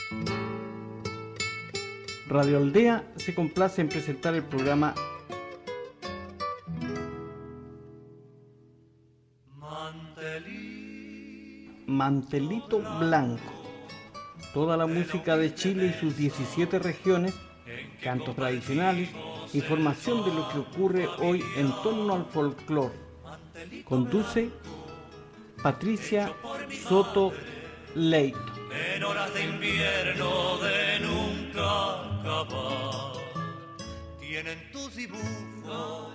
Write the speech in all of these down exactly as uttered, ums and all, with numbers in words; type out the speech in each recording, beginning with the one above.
Radio Aldea se complace en presentar el programa Mantelito Blanco. Toda la música de Chile y sus diecisiete regiones, cantos tradicionales, información de lo que ocurre hoy en torno al folclore. Conduce Patricia Soto Leito. En horas de invierno de nunca acabar, tienen tus dibujos.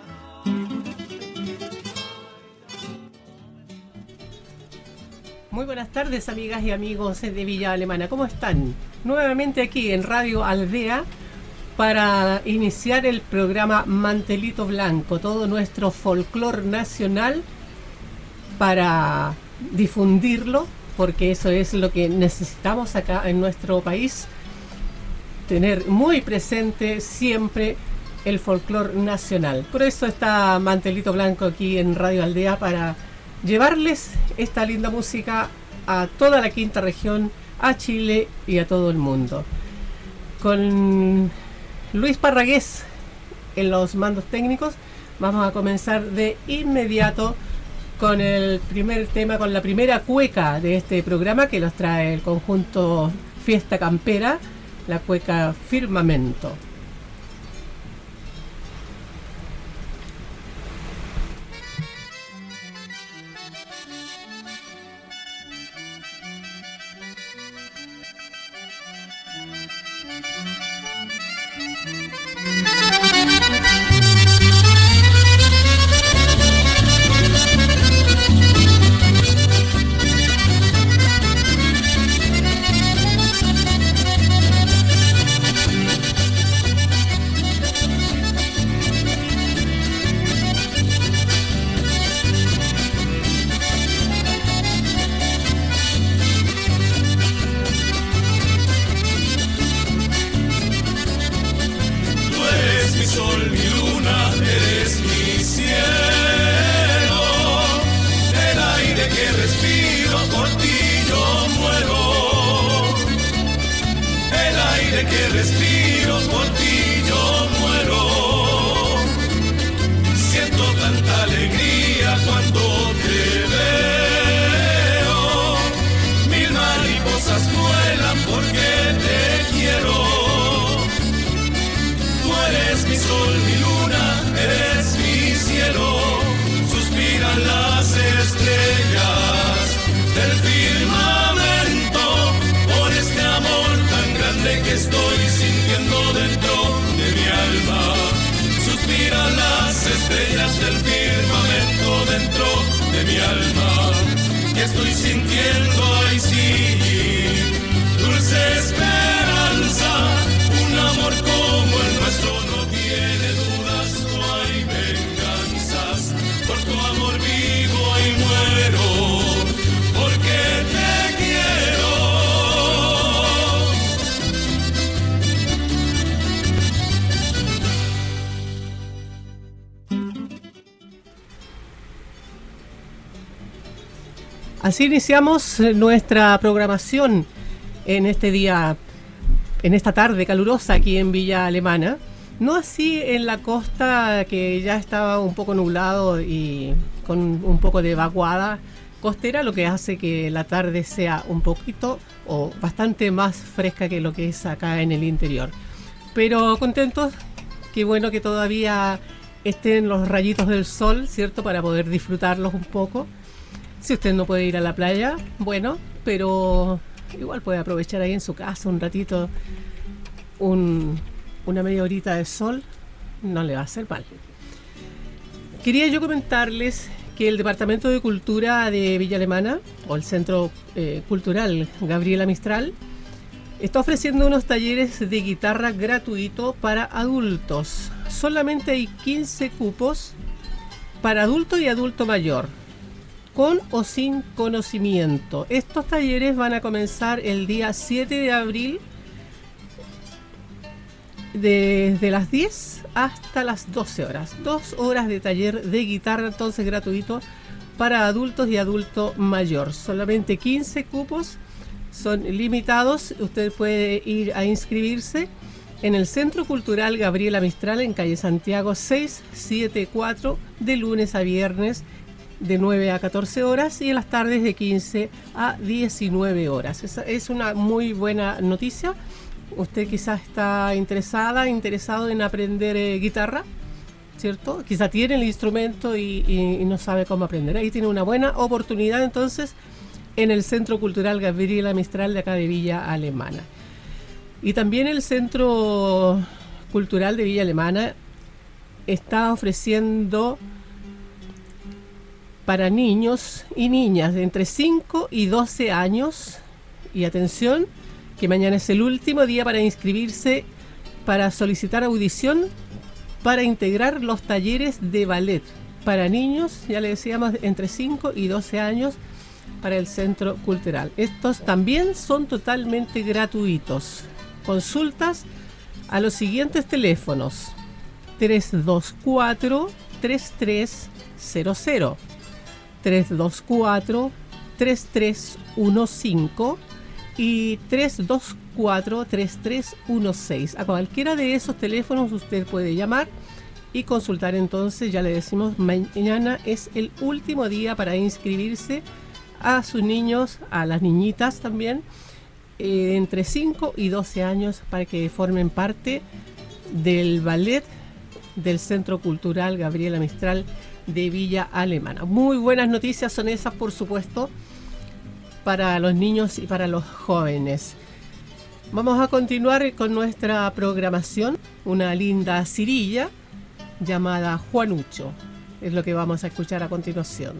Muy buenas tardes, amigas y amigos de Villa Alemana. ¿Cómo están? Nuevamente aquí en Radio Aldea para iniciar el programa Mantelito Blanco, todo nuestro folclore nacional, para difundirlo, porque eso es lo que necesitamos acá en nuestro país, tener muy presente siempre el folclore nacional. Por eso está Mantelito Blanco aquí en Radio Aldea, para llevarles esta linda música a toda la quinta región, a Chile y a todo el mundo. Con Luis Parragués en los mandos técnicos, vamos a comenzar de inmediato con el primer tema, con la primera cueca de este programa, que nos trae el conjunto Fiesta Campera, la cueca Firmamento. Así iniciamos nuestra programación en este día, en esta tarde calurosa aquí en Villa Alemana. No así en la costa, que ya estaba un poco nublado y con un poco de vaguada costera, lo que hace que la tarde sea un poquito o bastante más fresca que lo que es acá en el interior. Pero contentos, qué bueno que todavía estén los rayitos del sol, ¿cierto? Para poder disfrutarlos un poco. Si usted no puede ir a la playa, bueno, pero igual puede aprovechar ahí en su casa un ratito, un, una media horita de sol, no le va a hacer mal. Quería yo comentarles que el Departamento de Cultura de Villa Alemana, o el Centro eh, Cultural Gabriela Mistral, está ofreciendo unos talleres de guitarra gratuito para adultos. Solamente hay quince cupos para adulto y adulto mayor, con o sin conocimiento. Estos talleres van a comenzar el día siete de abril, desde las diez hasta las doce horas. Dos horas de taller de guitarra, entonces gratuito para adultos y adulto mayor. Solamente quince cupos son limitados. Usted puede ir a inscribirse en el Centro Cultural Gabriela Mistral en calle Santiago seiscientos setenta y cuatro, de lunes a viernes de nueve a catorce horas y en las tardes de quince a diecinueve horas. Esa es una muy buena noticia. Usted quizás está interesada, interesado en aprender eh, guitarra, ¿cierto? Quizá tiene el instrumento y, y, y no sabe cómo aprender. Ahí tiene una buena oportunidad entonces en el Centro Cultural Gabriela Mistral de acá de Villa Alemana. Y también el Centro Cultural de Villa Alemana está ofreciendo para niños y niñas de entre cinco y doce años, y atención, que mañana es el último día para inscribirse, para solicitar audición, para integrar los talleres de ballet para niños, ya le decíamos, entre cinco y doce años para el Centro Cultural. Estos también son totalmente gratuitos. Consultas a los siguientes teléfonos: tres dos cuatro, tres tres cero cero, tres dos cuatro, tres tres uno cinco y tres dos cuatro, tres tres uno seis. A cualquiera de esos teléfonos usted puede llamar y consultar. Entonces, ya le decimos, mañana es el último día para inscribirse a sus niños, a las niñitas también, eh, entre cinco y doce años, para que formen parte del ballet del Centro Cultural Gabriela Mistral de Villa Alemana. Muy buenas noticias son esas, por supuesto, para los niños y para los jóvenes. Vamos a continuar con nuestra programación. Una linda cirilla llamada Juanucho es lo que vamos a escuchar a continuación.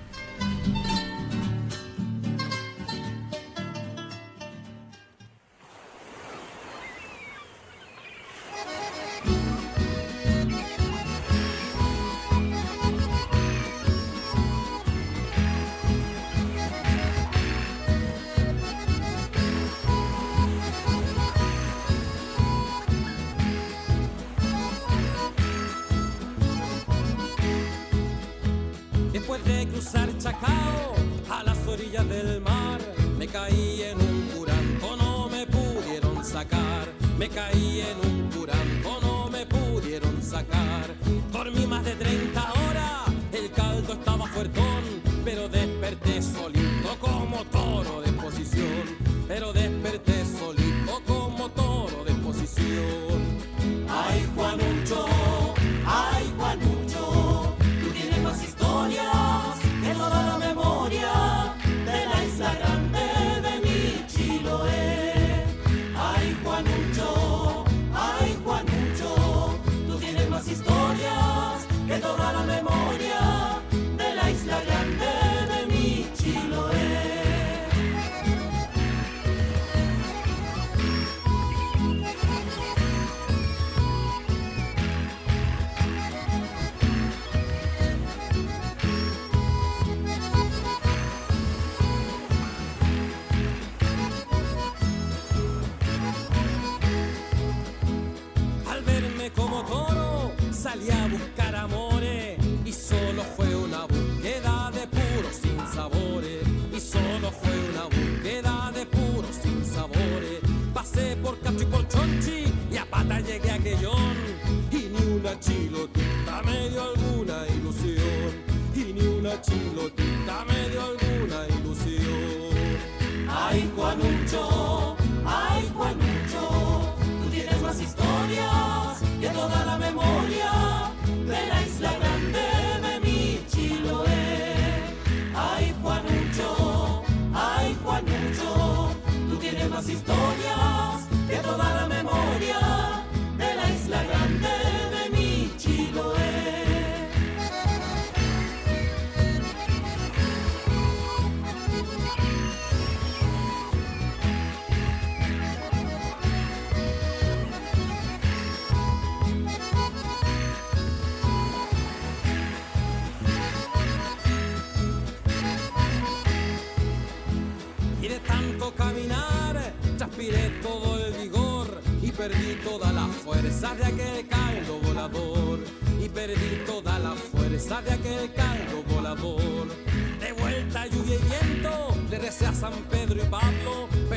De aquel caldo volador y perdí toda la fuerza de aquel caldo volador. De vuelta lluvia y viento le recé a San Pedro y Pablo,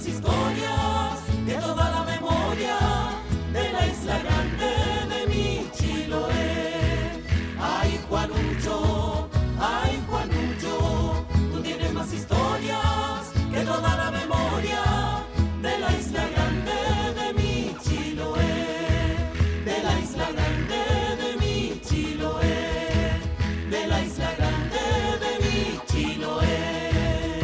historias que toda la memoria de la isla grande de mi Chiloé. Ay, Juanucho, ay, Juanucho, tú tienes más historias que toda la memoria de la isla grande de mi Chiloé, de la isla grande de mi Chiloé, de la isla grande de mi Chiloé.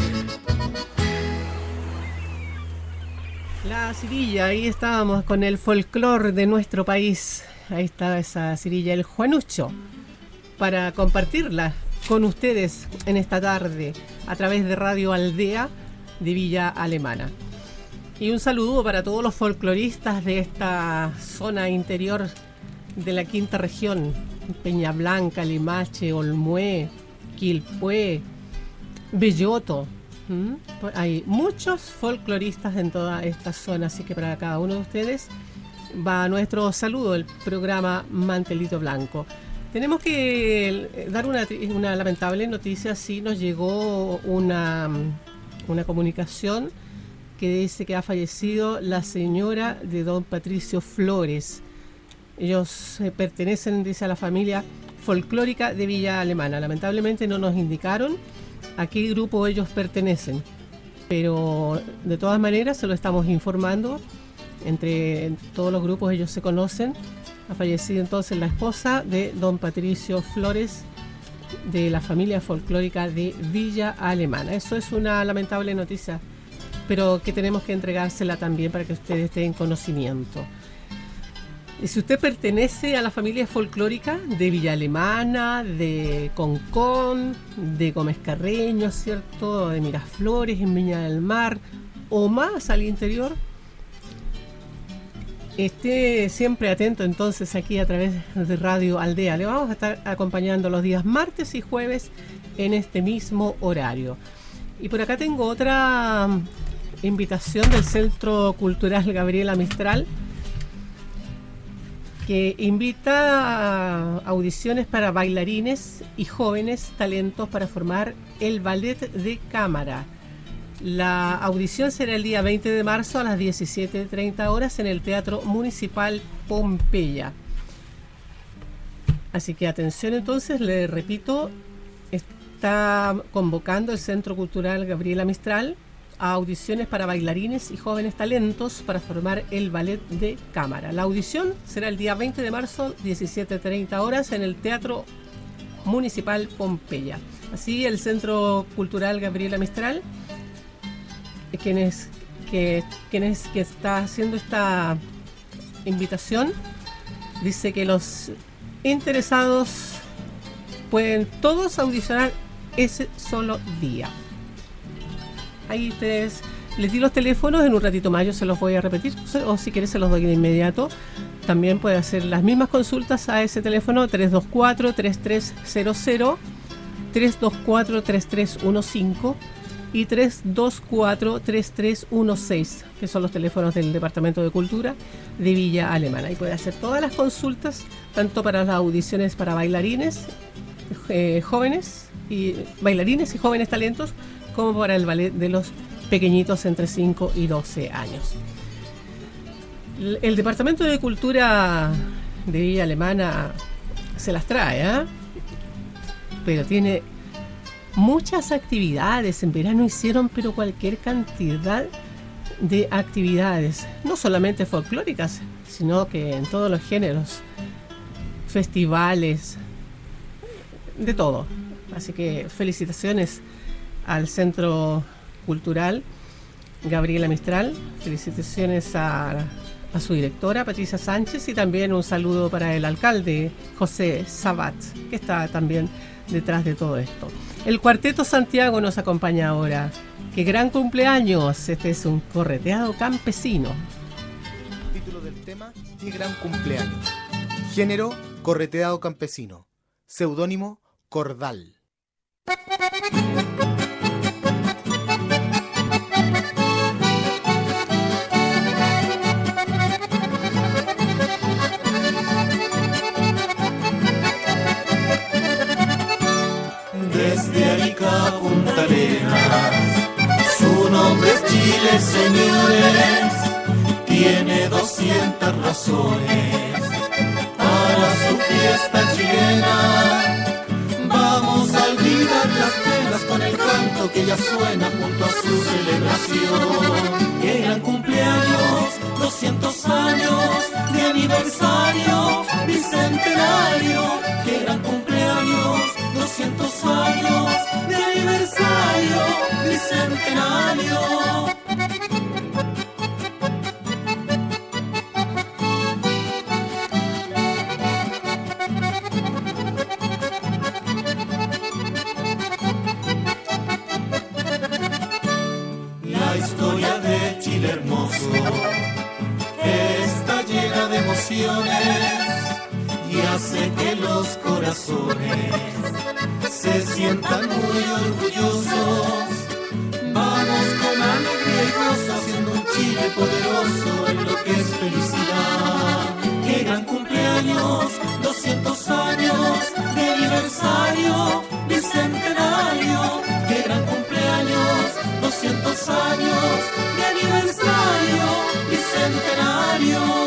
La cirilla, ahí estábamos con el folclore de nuestro país. Ahí está esa cirilla, el Juanucho, para compartirla con ustedes en esta tarde a través de Radio Aldea de Villa Alemana. Y un saludo para todos los folcloristas de esta zona interior de la quinta región: Peña Blanca, Limache, Olmué, Quilpué, Belloto. ¿Mm? Hay muchos folcloristas en toda esta zona, así que para cada uno de ustedes va nuestro saludo, el programa Mantelito Blanco. Tenemos que dar una, una lamentable noticia. Sí, nos llegó una, una comunicación que dice que ha fallecido la señora de don Patricio Flores. Ellos eh, pertenecen, dice, a la familia folclórica de Villa Alemana. Lamentablemente no nos indicaron a qué grupo ellos pertenecen, pero de todas maneras se lo estamos informando. Entre todos los grupos ellos se conocen. Ha fallecido entonces la esposa de don Patricio Flores, de la familia folclórica de Villa Alemana. Eso es una lamentable noticia, pero que tenemos que entregársela también para que ustedes tengan conocimiento. Y si usted pertenece a la familia folclórica de Villa Alemana, de Concón, de Gómez Carreño, ¿cierto?, de Miraflores, en Viña del Mar, o más al interior, esté siempre atento entonces aquí a través de Radio Aldea. Le vamos a estar acompañando los días martes y jueves en este mismo horario. Y por acá tengo otra invitación del Centro Cultural Gabriela Mistral, que invita a audiciones para bailarines y jóvenes talentos para formar el ballet de cámara. La audición será el día veinte de marzo a las diecisiete treinta horas en el Teatro Municipal Pompeya. Así que atención entonces, le repito, está convocando el Centro Cultural Gabriela Mistral a audiciones para bailarines y jóvenes talentos para formar el ballet de cámara. La audición será el día veinte de marzo, diecisiete treinta horas, en el Teatro Municipal Pompeya. Así, el Centro Cultural Gabriela Mistral, quien es, que, quien es que está haciendo esta invitación, dice que los interesados pueden todos audicionar ese solo día. Ahí ustedes, les di los teléfonos, en un ratito más yo se los voy a repetir, o si quieres se los doy de inmediato. También puede hacer las mismas consultas a ese teléfono: tres dos cuatro, tres tres cero cero, tres dos cuatro, tres tres uno cinco y tres dos cuatro, tres tres uno seis, que son los teléfonos del Departamento de Cultura de Villa Alemana. Y puede hacer todas las consultas, tanto para las audiciones para bailarines eh, jóvenes y bailarines y jóvenes talentos, como para el ballet de los pequeñitos entre cinco y doce años. El Departamento de Cultura de Villa Alemana se las trae, ¿eh? Pero tiene muchas actividades. En verano hicieron pero cualquier cantidad de actividades, no solamente folclóricas, sino que en todos los géneros, festivales, de todo. Así que felicitaciones al Centro Cultural Gabriela Mistral, felicitaciones a, a su directora Patricia Sánchez, y también un saludo para el alcalde José Sabat, que está también detrás de todo esto. El Cuarteto Santiago nos acompaña ahora. ¡Qué gran cumpleaños! Este es un correteado campesino. Título del tema: ¡Qué gran cumpleaños! Género: correteado campesino. Seudónimo: Cordal. Desde Arica a Punta Arenas, su nombre es Chile, señores, tiene doscientas razones para su fiesta chilena. Vamos a olvidar las penas con el canto que ya suena junto a su celebración. ¡Qué gran cumpleaños! doscientos años de aniversario bicentenario. ¡Qué gran cumpleaños! doscientos años de aniversario bicentenario. La historia de Chile hermoso está llena de emociones y hace que los corazones se sientan muy orgullosos. Vamos con alegría y gozo haciendo un Chile poderoso en lo que es felicidad. ¡Qué gran cumpleaños! doscientos años de aniversario bicentenario. ¡Qué gran cumpleaños! doscientos años de aniversario bicentenario.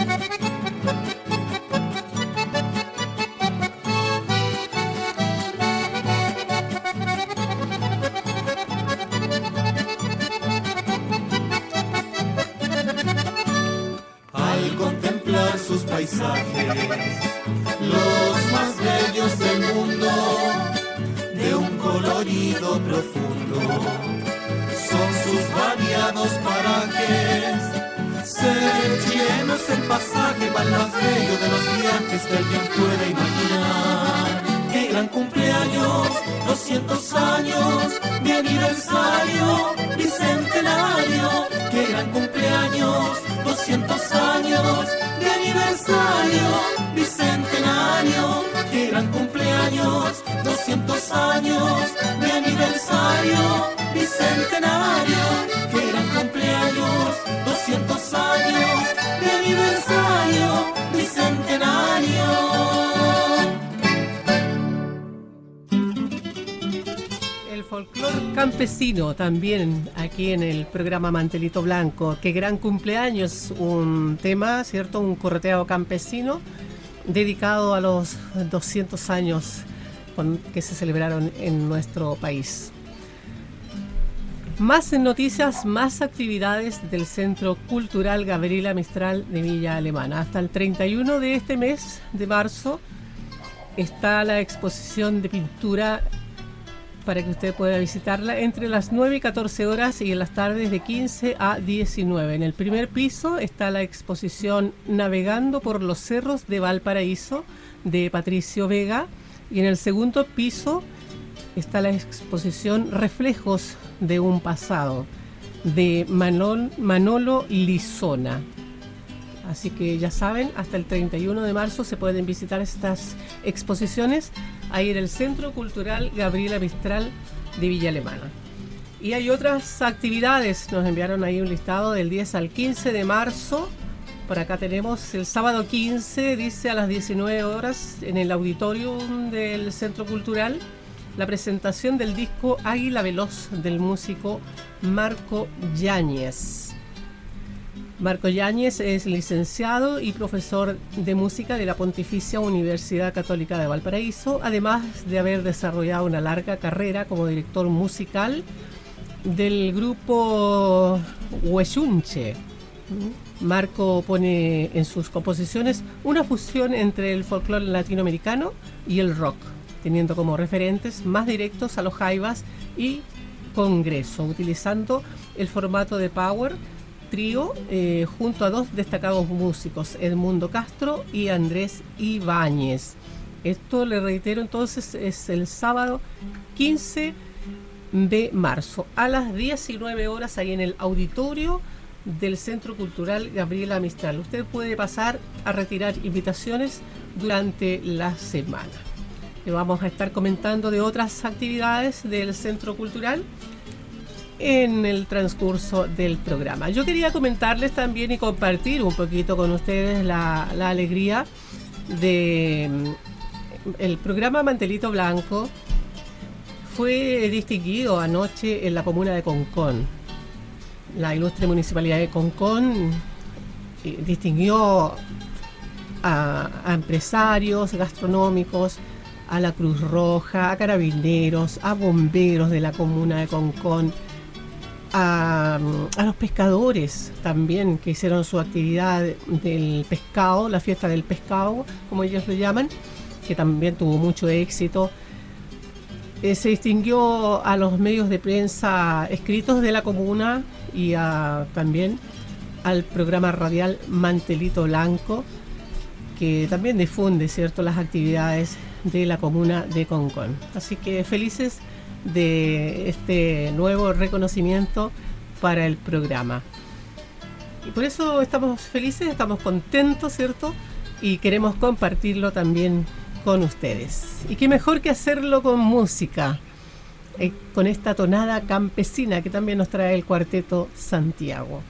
Sus paisajes, los más bellos del mundo, de un colorido profundo, son sus variados parajes. Ser chileno es el pasaje para el más bello de los viajes que alguien pueda imaginar. ¡Qué gran cumpleaños! doscientos años de aniversario bicentenario. ¡Qué gran cumpleaños! doscientos años de aniversario bicentenario. ¡Qué gran cumpleaños! doscientos años de aniversario bicentenario. ¡Qué gran cumpleaños! doscientos años de aniversario bicentenario. El folclor campesino también aquí en el programa Mantelito Blanco. Qué gran cumpleaños, un tema, ¿cierto? Un corteado campesino dedicado a los doscientos años que se celebraron en nuestro país. Más noticias, más actividades del Centro Cultural Gabriela Mistral de Villa Alemana. Hasta el treinta y uno de este mes de marzo está la exposición de pintura para que usted pueda visitarla entre las nueve y catorce horas y en las tardes de quince a diecinueve. En el primer piso está la exposición Navegando por los Cerros de Valparaíso de Patricio Vega y en el segundo piso está la exposición Reflejos de un Pasado de Manol, Manolo Lizona. Así que ya saben, hasta el treinta y uno de marzo se pueden visitar estas exposiciones ahí en el Centro Cultural Gabriela Mistral de Villa Alemana. Y hay otras actividades, nos enviaron ahí un listado del diez al quince de marzo. Por acá tenemos el sábado quince, dice a las diecinueve horas, en el auditorium del Centro Cultural, la presentación del disco Águila Veloz del músico Marco Yáñez. Marco Yáñez es licenciado y profesor de música de la Pontificia Universidad Católica de Valparaíso, además de haber desarrollado una larga carrera como director musical del grupo Huechunche. Marco pone en sus composiciones una fusión entre el folclore latinoamericano y el rock, teniendo como referentes más directos a los jaivas y congreso, utilizando el formato de power trío eh, junto a dos destacados músicos, Edmundo Castro y Andrés Ibáñez. Esto, le reitero entonces, es el sábado quince de marzo a las diecinueve horas ahí en el auditorio del Centro Cultural Gabriela Mistral. Usted puede pasar a retirar invitaciones durante la semana. Le vamos a estar comentando de otras actividades del Centro Cultural en el transcurso del programa. Yo quería comentarles también y compartir un poquito con ustedes la, la alegría de el programa Mantelito Blanco. Fue distinguido anoche en la comuna de Concón. la ilustre Municipalidad de Concón eh, distinguió a, a empresarios gastronómicos, a la Cruz Roja, a carabineros, a bomberos de la comuna de Concón, a, a los pescadores también que hicieron su actividad del pescado, la fiesta del pescado, como ellos lo llaman, que también tuvo mucho éxito. Eh, se distinguió a los medios de prensa escritos de la comuna y a, también al programa radial Mantelito Blanco, que también difunde, ¿cierto?, las actividades de la comuna de Concón. Así que felices de este nuevo reconocimiento para el programa. Y por eso estamos felices, estamos contentos, ¿cierto? Y queremos compartirlo también con ustedes. Y qué mejor que hacerlo con música, eh, con esta tonada campesina que también nos trae el Cuarteto Santiago.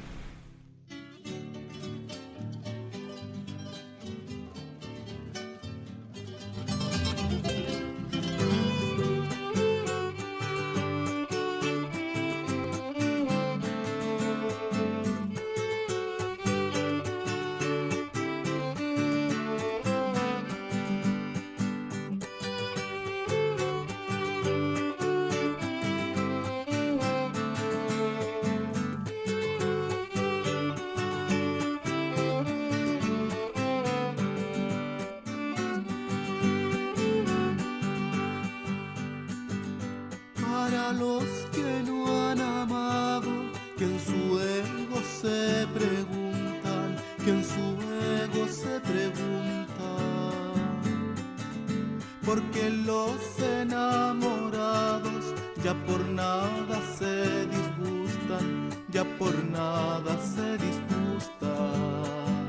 Para los que no han amado, que en su ego se preguntan, que en su ego se preguntan, porque los enamorados ya por nada se disgustan, ya por nada se disgustan.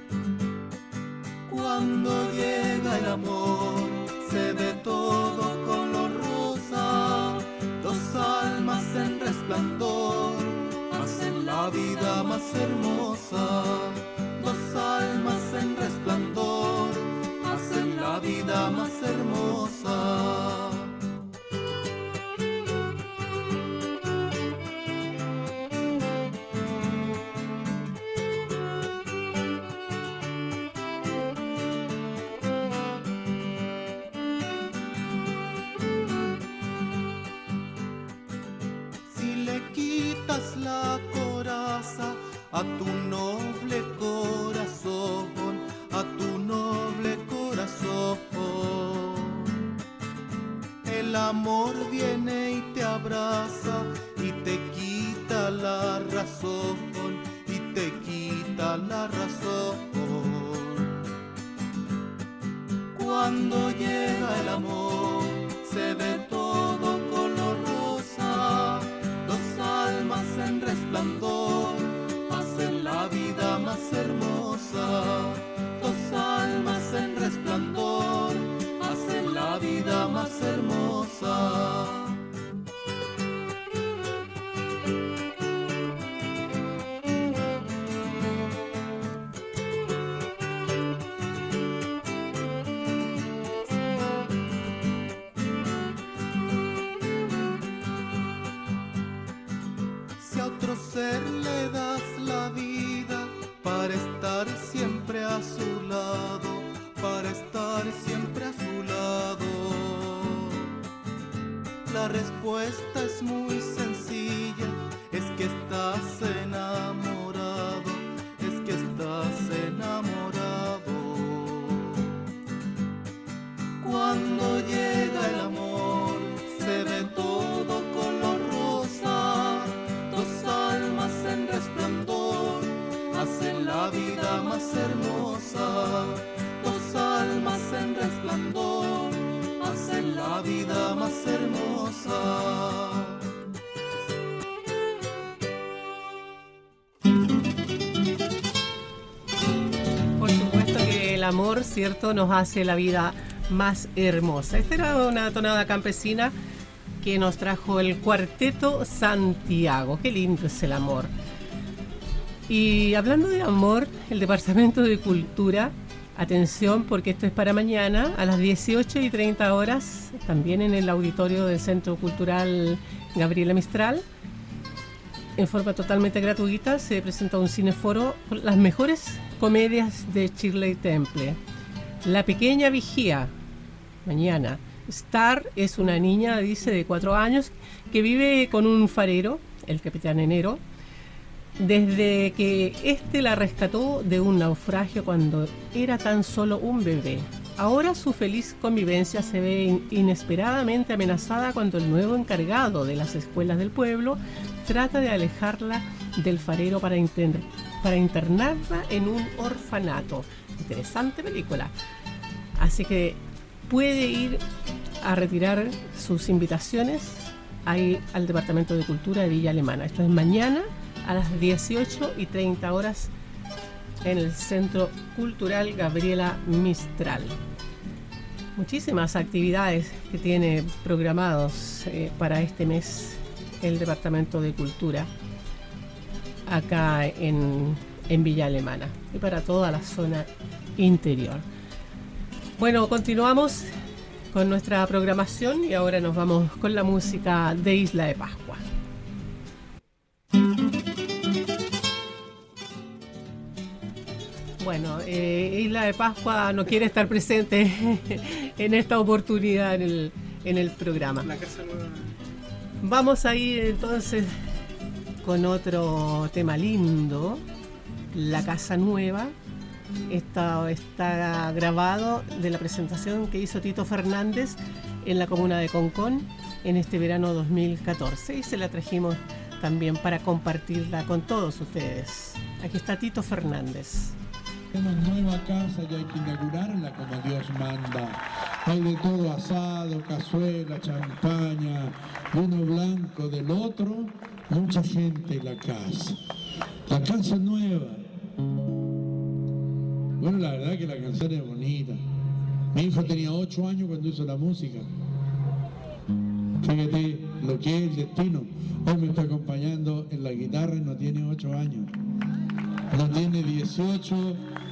Cuando llega el amor, se ve todo color rosa, dos almas en resplandor hacen la vida más hermosa. Dos almas en resplandor hacen la vida más hermosa. La coraza a tu noble corazón, a tu noble corazón. El amor viene y te abraza y te quita la razón, y te quita la razón. Cuando llega el amor, se ve todo color rosa. Dos almas en resplandor hacen la vida más hermosa. Dos almas en resplandor hacen la vida más hermosa. Ser le das la vida para estar siempre a su lado, para estar siempre a su lado. La respuesta es muy sencilla, es que estás enamorado, es que estás enamorado. Cuando llega el amor, se ve todo color rosa. Dos almas en resplandor hacen la vida más hermosa. Dos almas en resplandor hacen la vida más hermosa. Por supuesto que el amor, ¿cierto?, nos hace la vida más hermosa. Esta era una tonada campesina que nos trajo el Cuarteto Santiago. Qué lindo es el amor. Y hablando de amor, el Departamento de Cultura, atención porque esto es para mañana a las dieciocho y treinta horas, también en el auditorio del Centro Cultural Gabriela Mistral, en forma totalmente gratuita, se presenta un cineforo con las mejores comedias de Shirley Temple. La pequeña vigía, mañana. Star es una niña, dice, de cuatro años, que vive con un farero, el Capitán Enero, desde que éste la rescató de un naufragio cuando era tan solo un bebé. Ahora su feliz convivencia se ve in- inesperadamente amenazada cuando el nuevo encargado de las escuelas del pueblo trata de alejarla del farero para, inter- para internarla en un orfanato. Interesante película. Así que puede ir a retirar sus invitaciones ahí al Departamento de Cultura de Villa Alemana. Esto es mañana a las dieciocho y treinta horas en el Centro Cultural Gabriela Mistral. Muchísimas actividades que tiene programados eh, para este mes el Departamento de Cultura acá en, en Villa Alemana y para toda la zona interior. Bueno, continuamos con nuestra programación y ahora nos vamos con la música de Isla de Pascua. Bueno, eh, Isla de Pascua no quiere estar presente en esta oportunidad en el, en el programa. La Casa Nueva. Vamos a ir entonces con otro tema lindo, La Casa Nueva. Está, está grabado de la presentación que hizo Tito Fernández en la comuna de Concón en este verano dos mil catorce y se la trajimos también para compartirla con todos ustedes. Aquí está Tito Fernández. Tenemos nueva casa y hay que inaugurarla como Dios manda. Hay de todo: asado, cazuela, champaña, uno blanco del otro, mucha gente en la casa. La casa nueva. Bueno, la verdad que la canción es bonita. Mi hijo tenía ocho años cuando hizo la música. Fíjate lo que es el destino. Hoy me está acompañando en la guitarra y no tiene ocho años. No tiene dieciocho,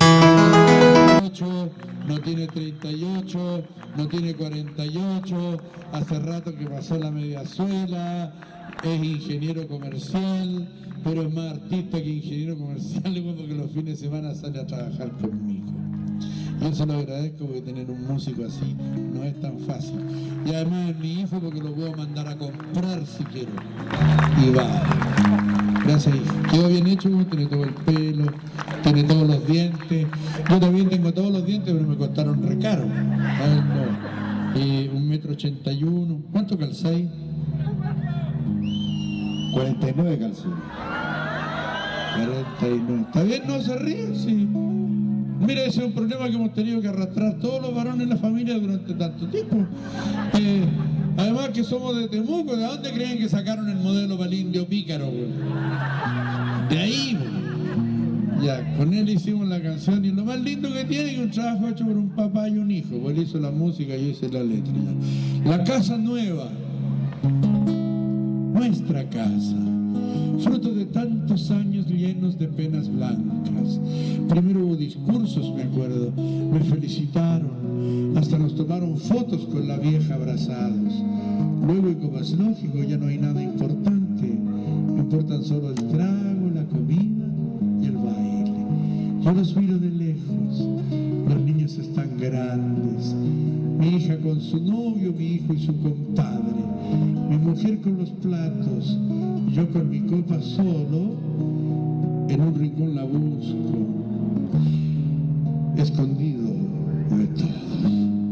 no tiene treinta y ocho, no tiene cuarenta y ocho, hace rato que pasó la mediazuela, es ingeniero comercial, pero es más artista que ingeniero comercial, porque los fines de semana sale a trabajar conmigo. Yo se lo agradezco porque tener un músico así no es tan fácil. Y además es mi hijo porque lo puedo mandar a comprar si quiero. Y va. Gracias, hijo. Quedó bien hecho, tiene todo el pelo, tiene todos los dientes. Yo también tengo todos los dientes, pero me costaron re caro. Eh, un metro ochenta y uno. ¿Cuánto calzáis? cuarenta y nueve calzones. cuarenta y nueve. ¿Está bien? ¿No se ríe? Sí. Mira, ese es un problema que hemos tenido que arrastrar todos los varones en la familia durante tanto tiempo. Eh, además que somos de Temuco, ¿de dónde creen que sacaron el modelo para el indio pícaro? Güey? De ahí, güey. Ya, con él hicimos la canción y lo más lindo que tiene es un trabajo hecho por un papá y un hijo. Pues él hizo la música y yo hice la letra. Ya. La casa nueva. Nuestra casa. Fruto de tantos años llenos de penas blancas. Primero hubo discursos, me acuerdo, me felicitaron, hasta nos tomaron fotos con la vieja abrazados. Luego, y como es lógico, ya no hay nada importante, importan solo el trago, la comida y el baile. Yo los miro de lejos, los niños están grandes, mi hija con su novio, mi hijo y su compadre, mi mujer con los platos, yo con mi copa solo, en un rincón la busco, escondido de todos.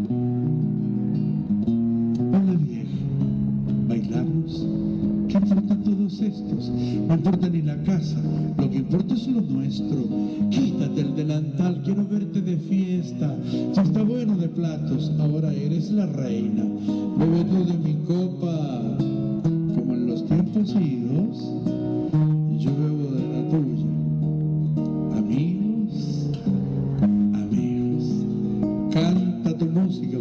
Hola viejo, ¿bailamos? ¿Qué importan todos estos? No importa ni la casa, lo que importa es lo nuestro. Quítate el delantal, quiero verte de fiesta. Ya está bueno de platos, ahora eres la reina. Bebe tú de mi copa, como en los tiempos idos, y yo bebo de la tuya. Amigos, amigos, canta tu música.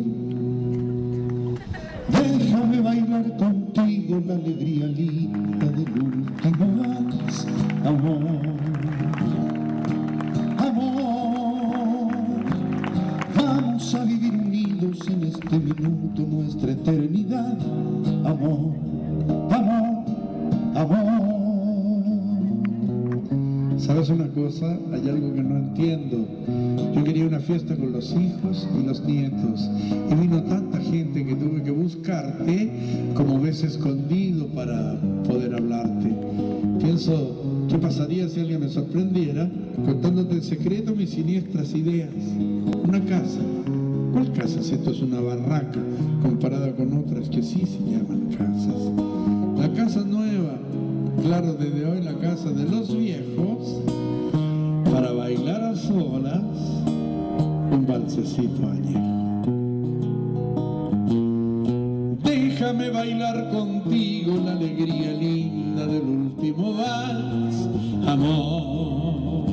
Déjame bailar contigo la alegría linda del último vals, amor, amor. Vamos a vivir unidos en este minuto nuestra eternidad, amor, amor, amor. ¿sabes una cosa? Hay algo que no entiendo. Yo quería una fiesta con los hijos y los nietos, y vino tanta gente que tuve que buscarte como ves escondido para poder hablarte. Pienso, ¿qué pasaría si alguien me sorprendiera contándote en secreto mis siniestras ideas? Una casa. ¿Cuál casa si esto es una barraca comparada con otras que sí se llaman casas? La casa nueva, claro, desde hoy la casa de los viejos, para bailar a solas un valsecito añejo. Déjame bailar contigo la alegría linda del último vals, amor,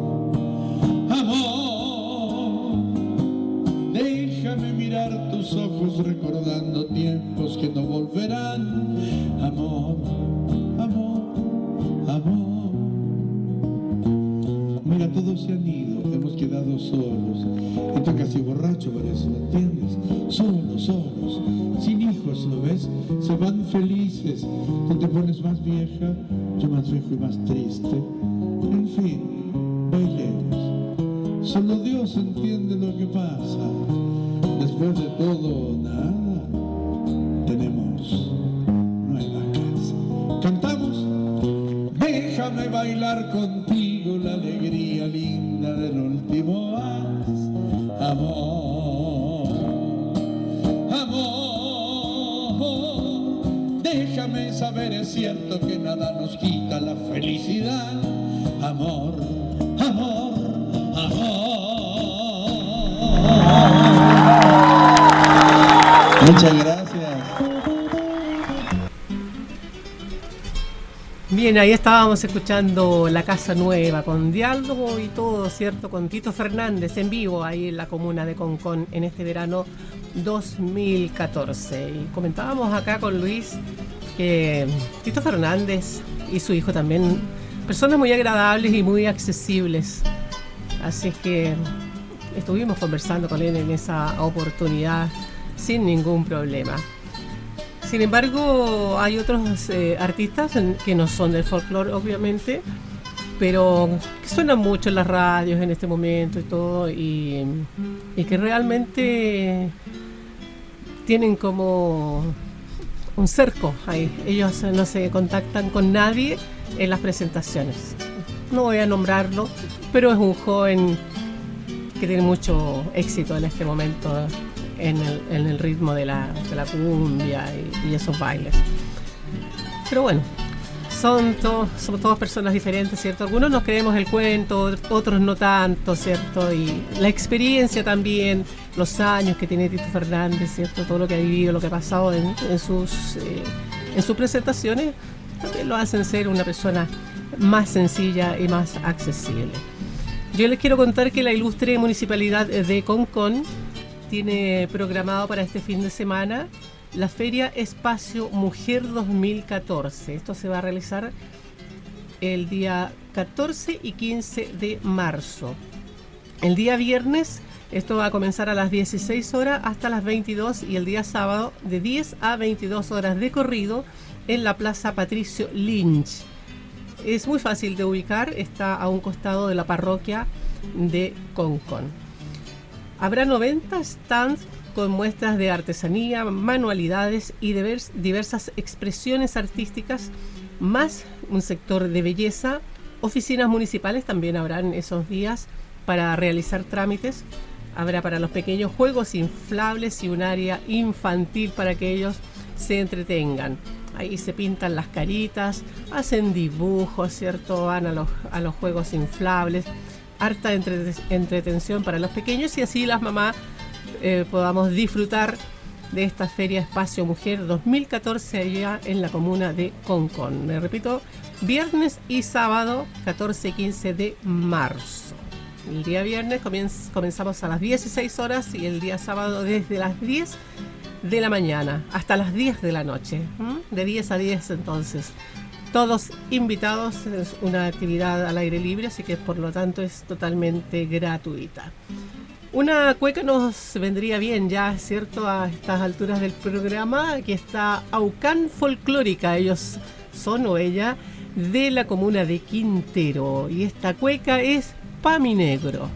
amor. Déjame mirar tus ojos recordando tiempos que no volverán, amor, amor, amor. Mira, todos se han ido, hemos quedado solos. Estoy casi borracho por eso, ¿me entiendes? Solos, solos, sin hijos, ¿lo ves? Se van felices. Tú te pones más vieja, yo más viejo y más triste. En fin, bailemos. Solo Dios entiende lo que pasa. Después de todo, nada. Tenemos nueva casa. ¿Cantamos? Déjame bailar contigo la alegría linda del último vals, amor, amor. Déjame saber, es cierto que nada nos quita la felicidad, amor, amor, amor. Muchas gracias. Bien, ahí estábamos escuchando La Casa Nueva con diálogo y todo, ¿cierto? Con Tito Fernández en vivo ahí en la comuna de Concón en este verano dos mil catorce. Y comentábamos acá con Luis que Tito Fernández y su hijo también, personas muy agradables y muy accesibles. Así es que estuvimos conversando con él en esa oportunidad sin ningún problema. Sin embargo, hay otros eh, artistas en, que no son del folclore, obviamente, pero que suenan mucho en las radios en este momento y todo, y, y que realmente tienen como un cerco ahí. Ellos no se contactan con nadie en las presentaciones. No voy a nombrarlo, pero es un joven que tiene mucho éxito en este momento en el, en el ritmo de la, de la cumbia y, y esos bailes. Pero bueno, son todos, somos todas personas diferentes, ¿cierto? Algunos nos creemos el cuento, otros no tanto, ¿cierto? Y la experiencia también, los años que tiene Tito Fernández, ¿cierto? Todo lo que ha vivido, lo que ha pasado en, en, sus, eh, en sus presentaciones, también lo hacen ser una persona más sencilla y más accesible. Yo les quiero contar que la ilustre Municipalidad de Concón tiene programado para este fin de semana la Feria Espacio Mujer dos mil catorce. Esto se va a realizar el día catorce y quince de marzo. El día viernes esto va a comenzar a las dieciséis horas hasta las veintidós y el día sábado de diez a veintidós horas de corrido en la Plaza Patricio Lynch. Es muy fácil de ubicar, está a un costado de la parroquia de Concón. Habrá noventa stands con muestras de artesanía, manualidades y divers, diversas expresiones artísticas, más un sector de belleza. Oficinas municipales también habrán esos días para realizar trámites. Habrá para los pequeños juegos inflables y un área infantil para que ellos se entretengan. Ahí se pintan las caritas, hacen dibujos, ¿cierto? Van a los, a los juegos inflables. Harta entre, entretención para los pequeños y así las mamás eh, podamos disfrutar de esta Feria Espacio Mujer dos mil catorce allá en la comuna de Concón. Me repito, viernes y sábado catorce y quince de marzo. El día viernes comienz, comenzamos a las dieciséis horas y el día sábado desde las diez de la mañana hasta las diez de la noche. ¿Mm? De diez a diez entonces. Todos invitados, es una actividad al aire libre, así que por lo tanto es totalmente gratuita. Una cueca nos vendría bien ya, ¿cierto? A estas alturas del programa, aquí está Aucán Folclórica. Ellos son o ella de la comuna de Quintero. Y esta cueca es Pa' mi negro.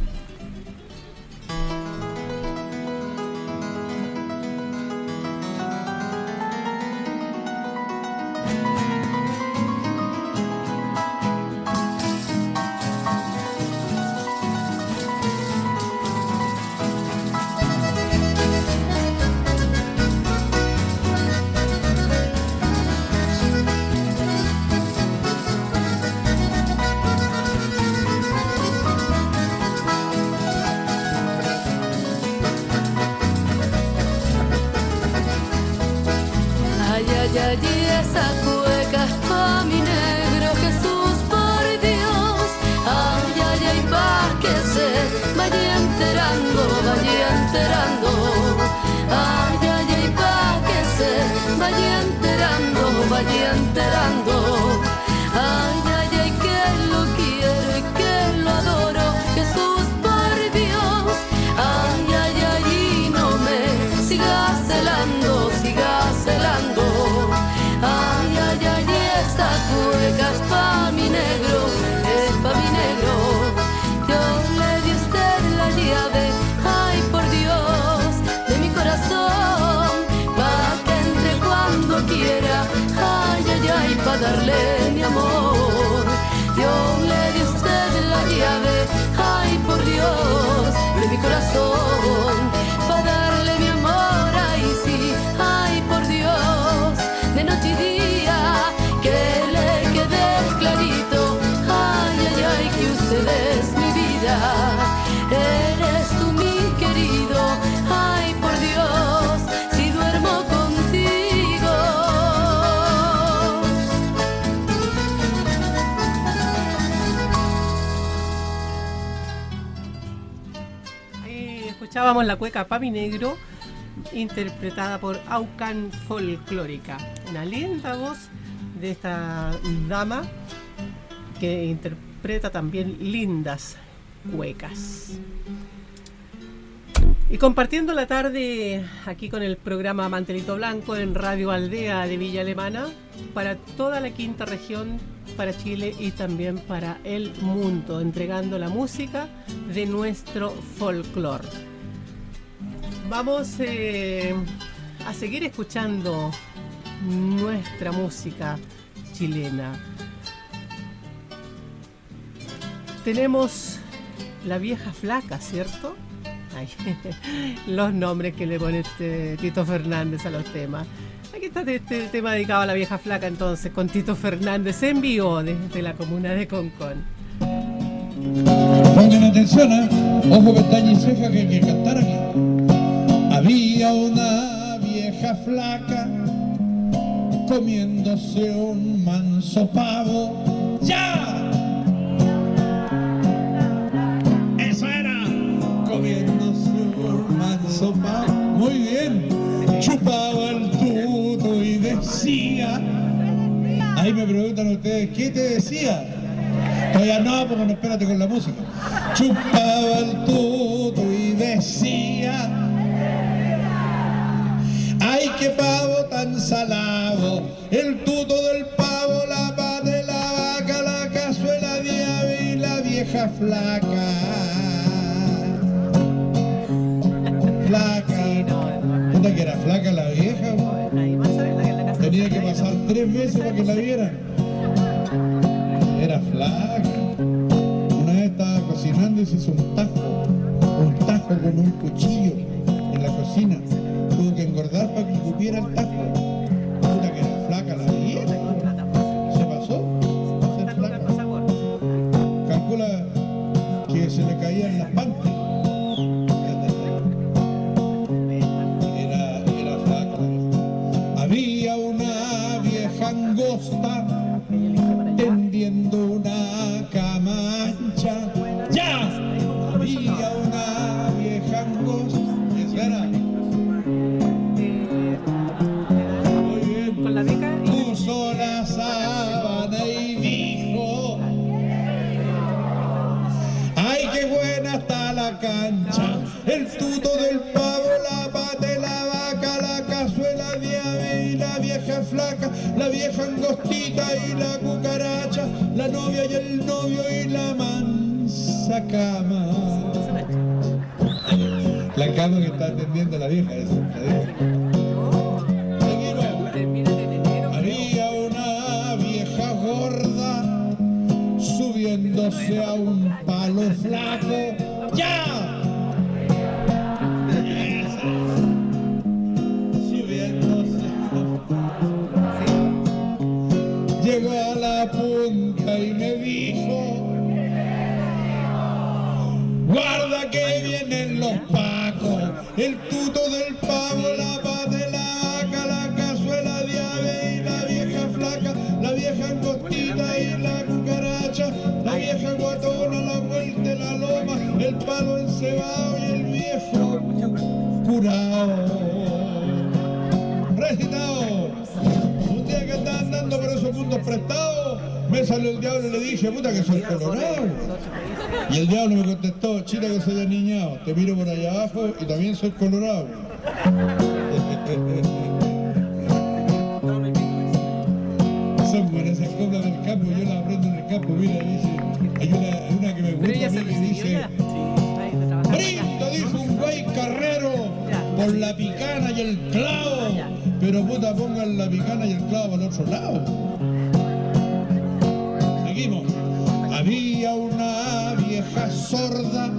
Darle mi amor, Dios le dio a usted la llave, ay por Dios, de mi corazón, para darle mi amor, ay sí, ay por Dios, de noche y día, que le quede clarito, ay, ay, ay, que usted es mi vida, eres tú mi querido, ay por Dios, si duermo contigo. Escuchábamos la cueca Pa' mi negro, interpretada por Aucán Folclórica. Una linda voz de esta dama que interpreta también lindas cuecas. Y compartiendo la tarde aquí con el programa Mantelito Blanco en Radio Aldea de Villa Alemana, para toda la quinta región, para Chile y también para el mundo, entregando la música de nuestro folclore. Vamos eh, a seguir escuchando nuestra música chilena. Tenemos La Vieja Flaca, ¿cierto? Ay, los nombres que le pone este Tito Fernández a los temas. Aquí está este tema dedicado a La Vieja Flaca, entonces, con Tito Fernández en vivo desde la comuna de Concón. Pongan atención, ¿eh? Ojo, pestaña y ceja, que hay que cantar aquí. Había una vieja flaca comiéndose un manso pavo. ¡Ya! Eso era, comiéndose un manso pavo. Muy bien. Chupaba el tuto y decía. Ahí me preguntan ustedes, ¿qué te decía? Todavía no, porque no, espérate con la música. Chupaba el tuto y decía: ay, qué pavo tan salado, el tuto del pavo, la pata de la vaca, la cazuela de ave y la vieja flaca. Flaca. Sí, no, ¿Puta que era flaca la vieja? Tenía que pasar tres veces para que la vieran. Era flaca. Una vez estaba cocinando y se hizo un tajo, un tajo con un cuchillo en la cocina. Tuvo que engordar para que cupiera el tajo. Puta que era flaca la vieja. ¿Se pasó? ¿Va a ser flaca? Calcula que se le caían las pantas. Era, era flaca. Había una vieja angosta tendiendo una cama ancha. ¡Ya! Había una vieja angosta. ¿Esa era? Muy bien. Con la beca. Puso la sábana y dijo: ¡ay, qué buena está la cancha! El tuto del pavo, la pata de la vaca, la cazuela de ave y la vieja flaca, la vieja angostita y la cucaracha. la novia y el novio y la mansa cama. La cama que está atendiendo la vieja esa. Había una vieja gorda subiéndose a un palo flaco. ¡Ya! Llegó a la punta y me dijo: guarda que vienen los pacos, el tuto del pavo, la pata de la vaca, la cazuela de ave y la vieja flaca, la vieja angostita y la cucaracha, la vieja guatona, la vuelta de la loma, el palo encebado y el viejo curado. Recitado. Un día que estaba andando por esos mundos prestados, me salió el diablo y le dije: puta que soy colorado. Y el diablo me contestó: chila que soy aniñado, te miro por allá abajo y también soy colorado. Son buenas esas coplas del campo, yo las aprendo en el campo. Mira, dice, hay una, una que me gusta a mí que dice: brindo, dijo un güey carrero, por la picana y el clavo. Pero puta, pongan la picana y el clavo al otro lado. Seguimos. Había una vieja sorda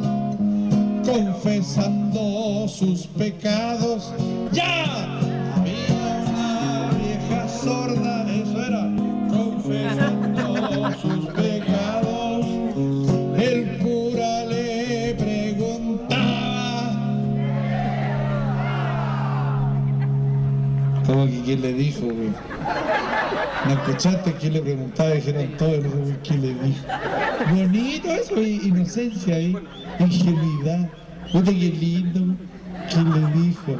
confesando sus pecados. ¡Ya! Había una vieja sorda, eso era, confesando sus pecados. El cura le preguntaba: ¿cómo que quién le dijo, güey? ¿No escuchaste quién le preguntaba? Dijeron todos, no sé quién le dijo. Bonito eso, inocencia ahí, ingenuidad. Puta, qué lindo. ¿Quién le dijo?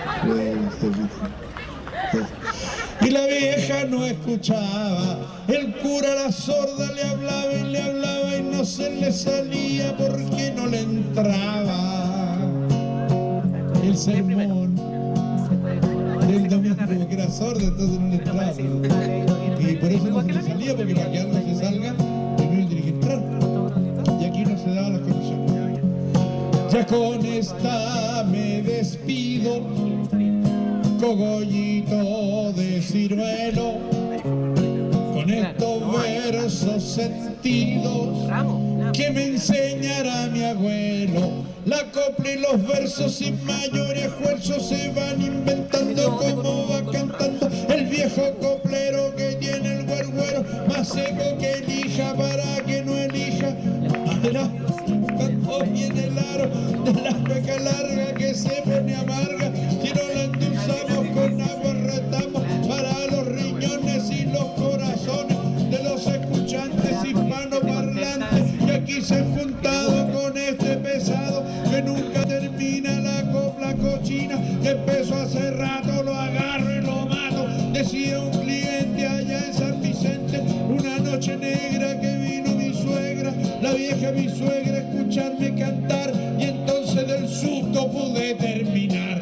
Y la vieja no escuchaba. El cura a la sorda le hablaba y le hablaba y no se le salía porque no le entraba el sermón del domingo, que era sorda, entonces no le entraba. Y por eso no se le salía, porque para que algo se salga, primero tiene que entrar. Y aquí no se daban las condiciones. Ya con esta me despido, cogollito de ciruelo, con estos versos sentidos que me enseñará mi abuelo. La copla y los versos sin mayor esfuerzo se van inventando como va cantando el viejo coplero que tiene el güergüero más seco que elija para que no elija. Adelante, cuando viene el aro de la peca larga que se pone amarga, si no la endulzamos con agua retamos para los riñones y los corazones de los escuchantes hispanoparlantes que aquí se han juntado con este pesado que nunca termina la copla cochina, que empezó hace rato, lo agarro y lo mato. Decía un cliente allá en San Vicente, una noche negra que vino mi suegra, la vieja mi suegra, a escucharme cantar, y entonces del susto pude terminar.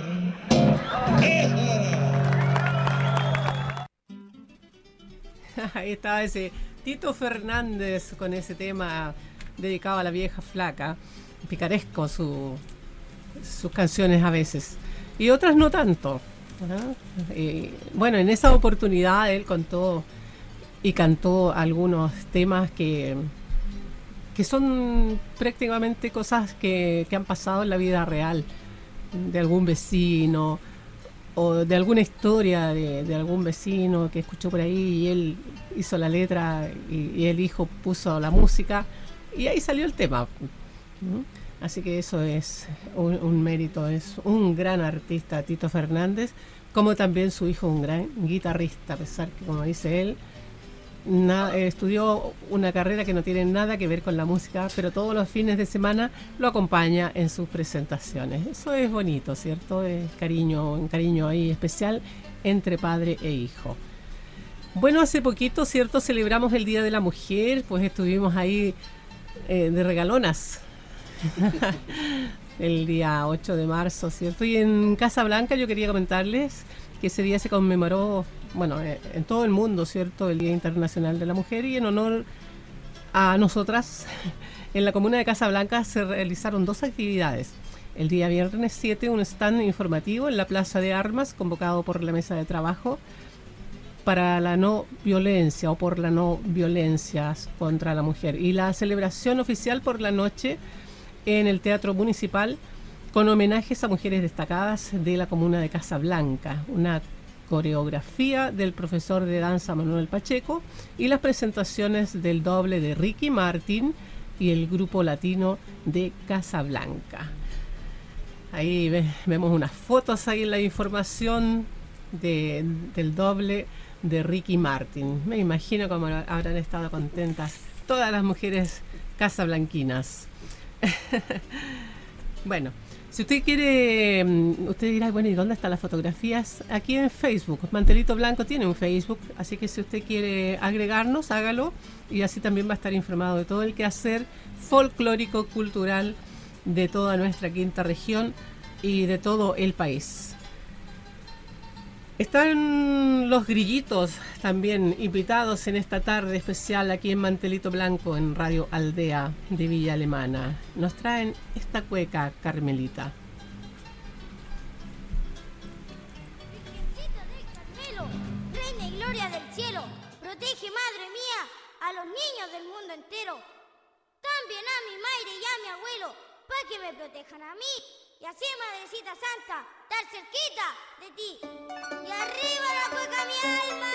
Ahí estaba ese Tito Fernández con ese tema dedicado a la vieja flaca. Picaresco su, sus canciones a veces y otras no tanto, ¿no? Y, bueno, en esa oportunidad él contó y cantó algunos temas que, que son prácticamente cosas que, que han pasado en la vida real, de algún vecino o de alguna historia de, de algún vecino que escuchó por ahí y él hizo la letra y, y el hijo puso la música y ahí salió el tema. Así que eso es un, un mérito, es un gran artista Tito Fernández, como también su hijo, un gran guitarrista, a pesar que, como dice él, na, estudió una carrera que no tiene nada que ver con la música, pero todos los fines de semana lo acompaña en sus presentaciones. Eso es bonito, ¿cierto? Es cariño, un cariño ahí especial entre padre e hijo. Bueno, hace poquito, ¿cierto? Celebramos el Día de la Mujer, pues estuvimos ahí eh, de regalonas. El día ocho de marzo, ¿cierto? Y en Casa Blanca yo quería comentarles que ese día se conmemoró, bueno, eh, en todo el mundo, ¿cierto? El Día Internacional de la Mujer, y en honor a nosotras, en la comuna de Casablanca se realizaron dos actividades. El día viernes siete, un stand informativo en la Plaza de Armas, convocado por la Mesa de Trabajo para la no violencia o por la no violencia contra la mujer. Y la celebración oficial por la noche en el Teatro Municipal con homenajes a mujeres destacadas de la comuna de Casablanca. Una coreografía del profesor de danza Manuel Pacheco y las presentaciones del doble de Ricky Martin y el grupo latino de Casablanca. Ahí ve, vemos unas fotos ahí en la información de, del doble de Ricky Martin. Me imagino cómo habrán estado contentas todas las mujeres casablanquinas. Bueno, si usted quiere, usted dirá, bueno, ¿y dónde están las fotografías? Aquí en Facebook. Mantelito Blanco tiene un Facebook, así que si usted quiere agregarnos, hágalo, y así también va a estar informado de todo el quehacer folclórico, cultural de toda nuestra quinta región y de todo el país. Están los grillitos también invitados en esta tarde especial aquí en Mantelito Blanco en Radio Aldea de Villa Alemana. Nos traen esta cueca, Carmelita. Virgencita del Carmelo, reina y gloria del cielo, protege, madre mía, a los niños del mundo entero. También a mi madre y a mi abuelo, para que me protejan a mí. Y así, madrecita santa, estar cerquita de ti. Y arriba la cueca, mi alma.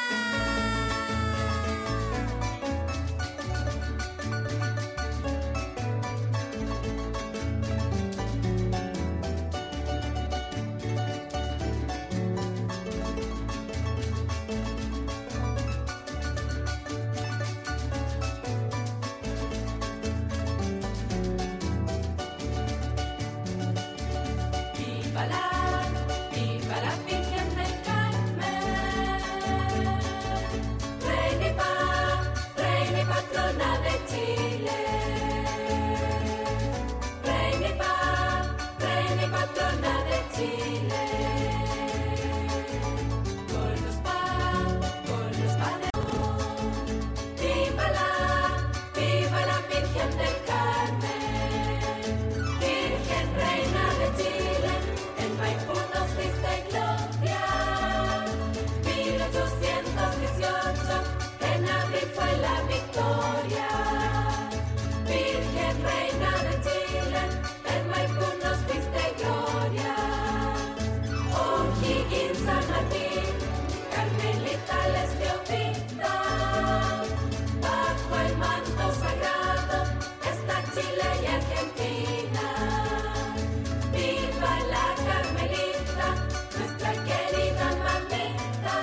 Viva la, viva la Virgen del Carmen, reina y pa, reina y patrona de Chile, reina y pa, reina y patrona de Chile, con los pa, con los pa de amor. Viva la, viva la Virgen del Carmen, Virgen reina de Chile. En Maipú nos diste gloria, mil ochocientos dieciocho, en abril fue la victoria. Virgen reina de Chile, en Maipú nos diste gloria. O'Higgins, San Martín, Carmelita les dio vida. Bajo el manto sagrado está Chile y Argentina. Viva la Carmelita, nuestra querida mamita.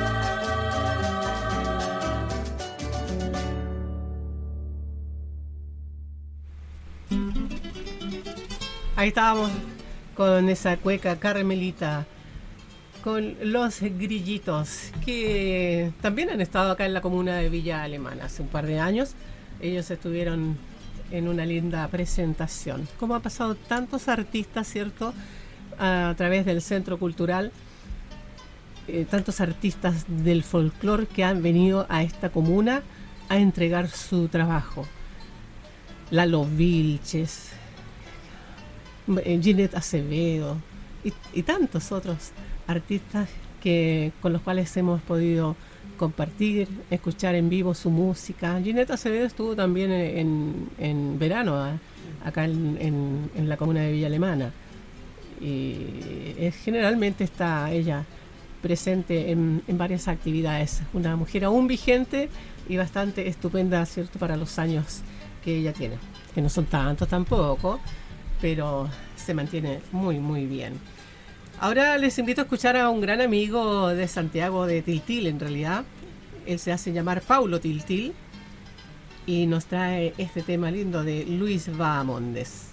Ahí estábamos con esa cueca Carmelita, con los grillitos, que también han estado acá en la comuna de Villa Alemana hace un par de años. Ellos estuvieron en una linda presentación. Como ha pasado tantos artistas, ¿cierto? A través del Centro Cultural, eh, tantos artistas del folclore que han venido a esta comuna a entregar su trabajo. Lalo Vilches, eh, Ginette Acevedo y, y tantos otros artistas que, con los cuales hemos podido compartir, escuchar en vivo su música. Ginette Acevedo estuvo también en, en verano a, acá en, en, en la comuna de Villa Alemana. Y es, generalmente está ella presente en, en varias actividades. Una mujer aún vigente y bastante estupenda, ¿cierto?, para los años que ella tiene, que no son tantos tampoco, pero se mantiene muy, muy bien. Ahora les invito a escuchar a un gran amigo de Santiago, de Tiltil en realidad. Él se hace llamar Paulo Tiltil y nos trae este tema lindo de Luis Bahamondes.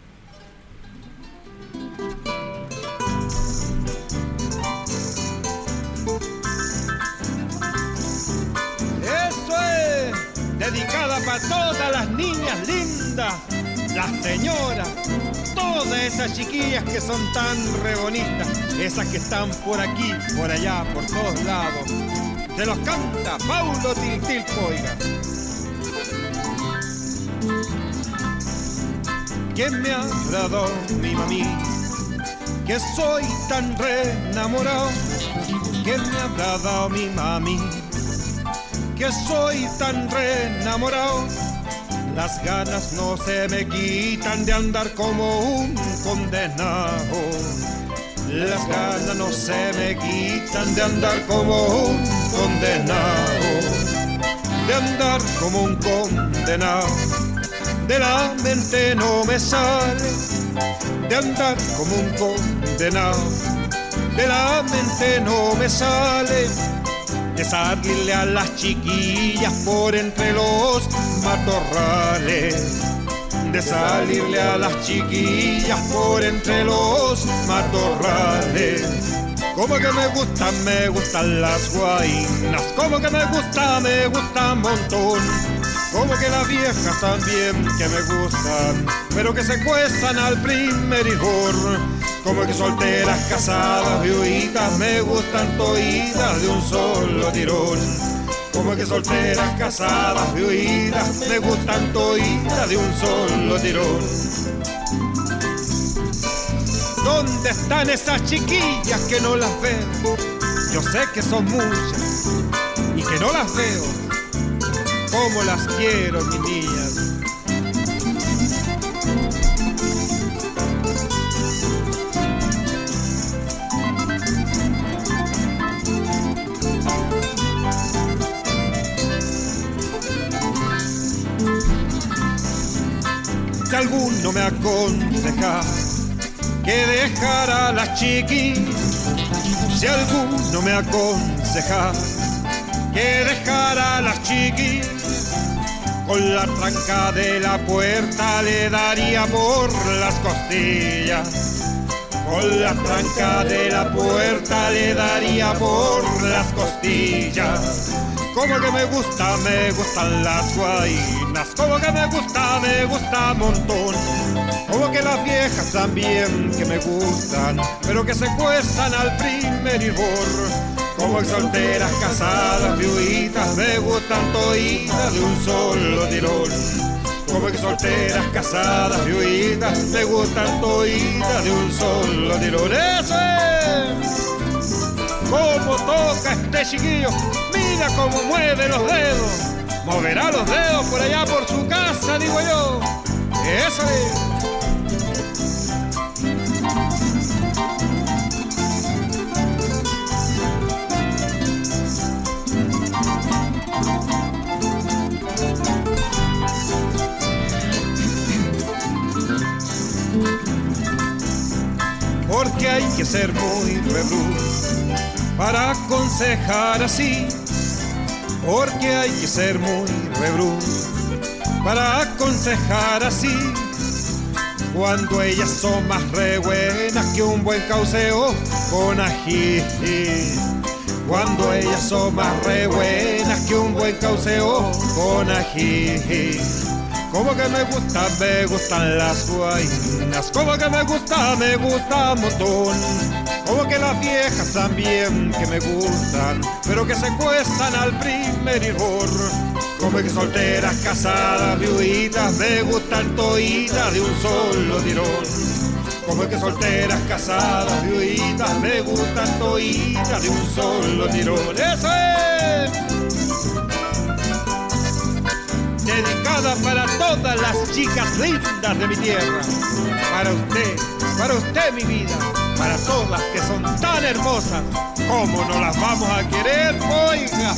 Eso es dedicada para todas las niñas lindas, las señoras, todas esas chiquillas que son tan re bonitas, esas que están por aquí, por allá, por todos lados. Se los canta Paulo Tiltil, oiga. que me habrá dado mi mami, que soy tan re enamorado, que me habrá dado mi mami, que soy tan re enamorado. Las ganas no se me quitan de andar como un condenado. Las ganas no se me quitan de andar como un condenado. De andar como un condenado. De la mente no me sale. De andar como un condenado. De la mente no me sale. De salirle a las chiquillas por entre los matorrales. De salirle a las chiquillas por entre los matorrales. Como que me gustan, me gustan las guainas. Como que me gusta, me gusta un montón. Como que las viejas también que me gustan, pero que se cuestan al primer rigor. Como que solteras, casadas, viuditas, me gustan toditas de un solo tirón. Como que solteras, casadas, viuditas, me gustan toditas de un solo tirón. ¿Dónde están esas chiquillas que no las veo? Yo sé que son muchas y que no las veo. Cómo las quiero, mis niñas. Si alguno me aconseja que dejara a las chiquillas, si alguno me aconseja que dejara a las chiquillas, con la tranca de la puerta le daría por las costillas. Con la tranca de la puerta le daría por las costillas. Como que me gusta, me gustan las guainas. Como que me gusta, me gusta un montón. Como que las viejas también que me gustan, pero que se cuestan al primer hervor. Como que solteras, casadas, viuditas, me gustan toditas de un solo tirón. Como que solteras, casadas, viuditas, me gustan toditas de un solo tirón. ¡Eso es! Cómo toca este chiquillo, mira cómo mueve los dedos. Moverá los dedos por allá por su casa, digo yo. Eso es. Porque hay que ser muy rebrudo para aconsejar así. Porque hay que ser muy rebrudo para aconsejar así. Cuando ellas son más re buenas que un buen cauceo con ají. Cuando ellas son más re buenas que un buen cauceo con ají. Como que me gustan, me gustan las guainas. Como que me gusta, me gusta un montón. Como que las viejas también que me gustan, pero que se cuestan al primer hervor. Como que solteras, casadas, viuditas, me gustan toditas de un solo tirón. Como que solteras, casadas, viuditas, me gustan toditas de un solo tirón. ¡Eso es! Dedicada para todas las chicas lindas de mi tierra. Para usted, para usted mi vida, para todas que son tan hermosas. ¿Cómo no las vamos a querer, oiga?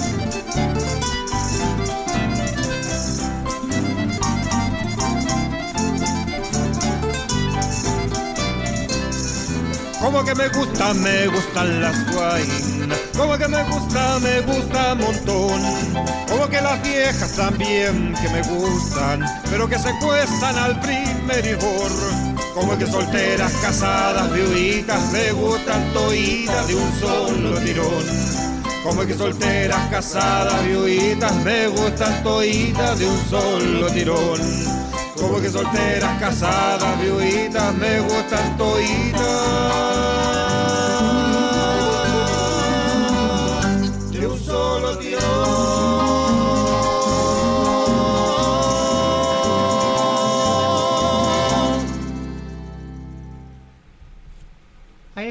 Como que me gustan, me gustan las guainas. Como que me gusta, me gusta un montón. Como que las viejas también que me gustan, pero que se cuestan al primer hervor. Como que solteras, casadas, viuditas, me gustan toditas de un solo tirón. Como que solteras, casadas, viuditas, me gustan toditas de un solo tirón. Como que solteras, casadas, viuditas, me gustan toditas de un solo tirón.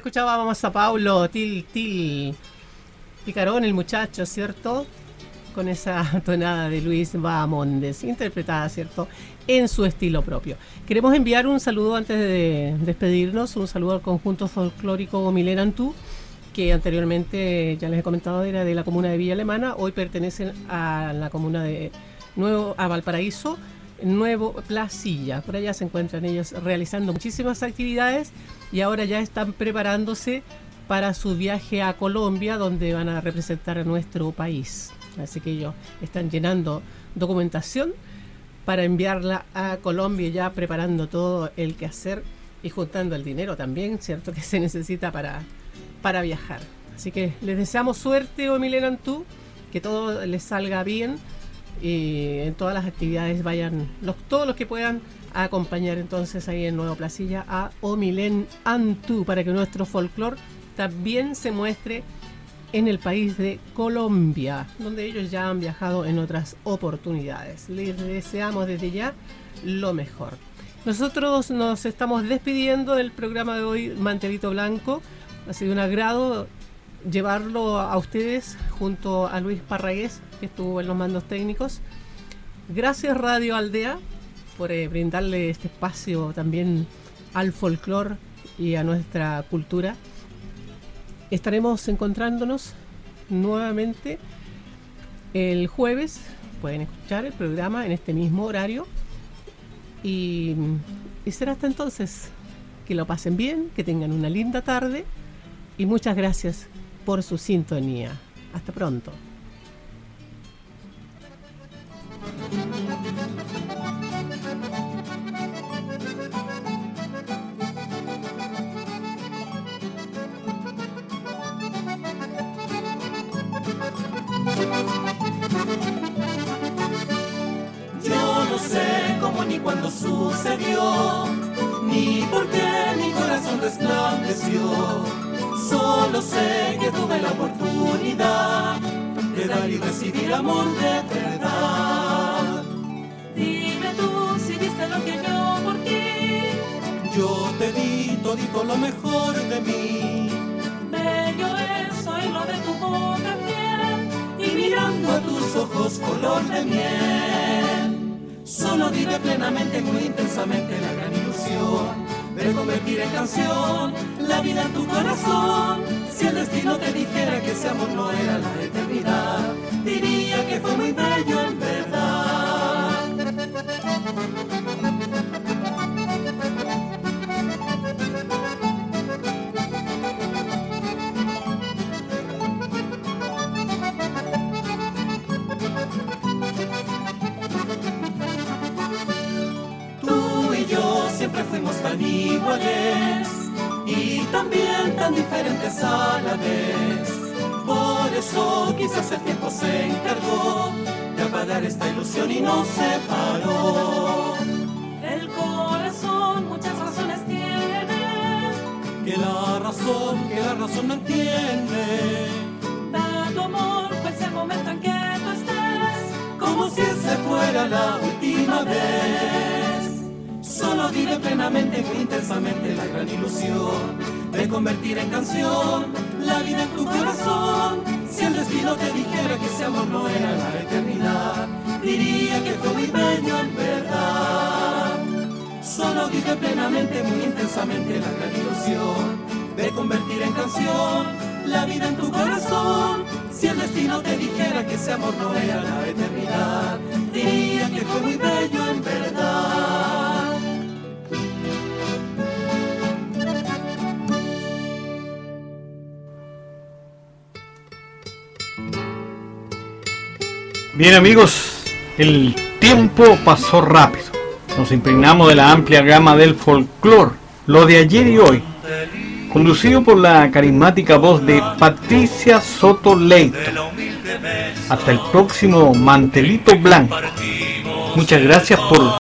escuchábamos a Paulo Til Til Picarón, el muchacho, ¿cierto? Con esa tonada de Luis Bahamondes, interpretada, ¿cierto?, en su estilo propio. Queremos enviar un saludo antes de despedirnos, un saludo al conjunto folclórico Milén Antú, que anteriormente, ya les he comentado, era de la comuna de Villa Alemana, hoy pertenecen a la comuna de Nuevo, a Valparaíso, Nuevo Placilla. Por allá se encuentran ellos realizando muchísimas actividades y ahora ya están preparándose para su viaje a Colombia, donde van a representar a nuestro país. Así que ellos están llenando documentación para enviarla a Colombia, ya preparando todo el quehacer y juntando el dinero también, ¿cierto?, que se necesita para, para viajar. Así que les deseamos suerte, Omilén Antú, que todo les salga bien y en todas las actividades vayan los, todos los que puedan a acompañar entonces ahí en Nuevo Placilla a Omilén Antú, para que nuestro folclore también se muestre en el país de Colombia, donde ellos ya han viajado en otras oportunidades. Les deseamos desde ya lo mejor. Nosotros nos estamos despidiendo del programa de hoy, Mantelito Blanco. Ha sido un agrado llevarlo a ustedes junto a Luis Parragués, que estuvo en los mandos técnicos. Gracias Radio Aldea por eh, brindarle este espacio también al folclore y a nuestra cultura. Estaremos encontrándonos nuevamente el jueves. Pueden escuchar el programa en este mismo horario. Y, y será hasta entonces. Que lo pasen bien, que tengan una linda tarde. Y muchas gracias por su sintonía. Hasta pronto. Yo no sé cómo ni cuándo sucedió, ni por qué mi corazón resplandeció. Solo sé que tuve la oportunidad de dar y recibir amor de verdad. Dime tú si viste lo que yo por ti. Yo te di todito lo mejor de mí. Bello es oírlo de tu boca fiel y mirando a tus ojos color de miel. Solo vive plenamente, muy intensamente la gran ilusión de convertir en canción la vida en tu corazón. Si el destino te dijera que ese amor no era la eternidad, diría que fue muy bello en verdad. Tú y yo siempre fuimos tan iguales y también tan diferentes a la vez. Por eso quizás el tiempo se encargó de apagar esta ilusión y nos separó. El corazón muchas razones tiene, que la razón, que la razón no entiende. Da tu amor, pues el momento en que tú estés, como si ese fuera la última vez. Solo vive plenamente, muy intensamente la gran ilusión de convertir en canción la vida en tu corazón. Si el destino te dijera que ese amor no era la eternidad, diría que fue muy bello en verdad. Solo vive plenamente, muy intensamente la gran ilusión de convertir en canción la vida en tu corazón. Si el destino te dijera que ese amor no era la eternidad, diría que fue muy bello en verdad. Bien amigos, el tiempo pasó rápido. Nos impregnamos de la amplia gama del folclore, lo de ayer y hoy, conducido por la carismática voz de Patricia Soto Leito. Hasta el próximo Mantelito Blanco. Muchas gracias por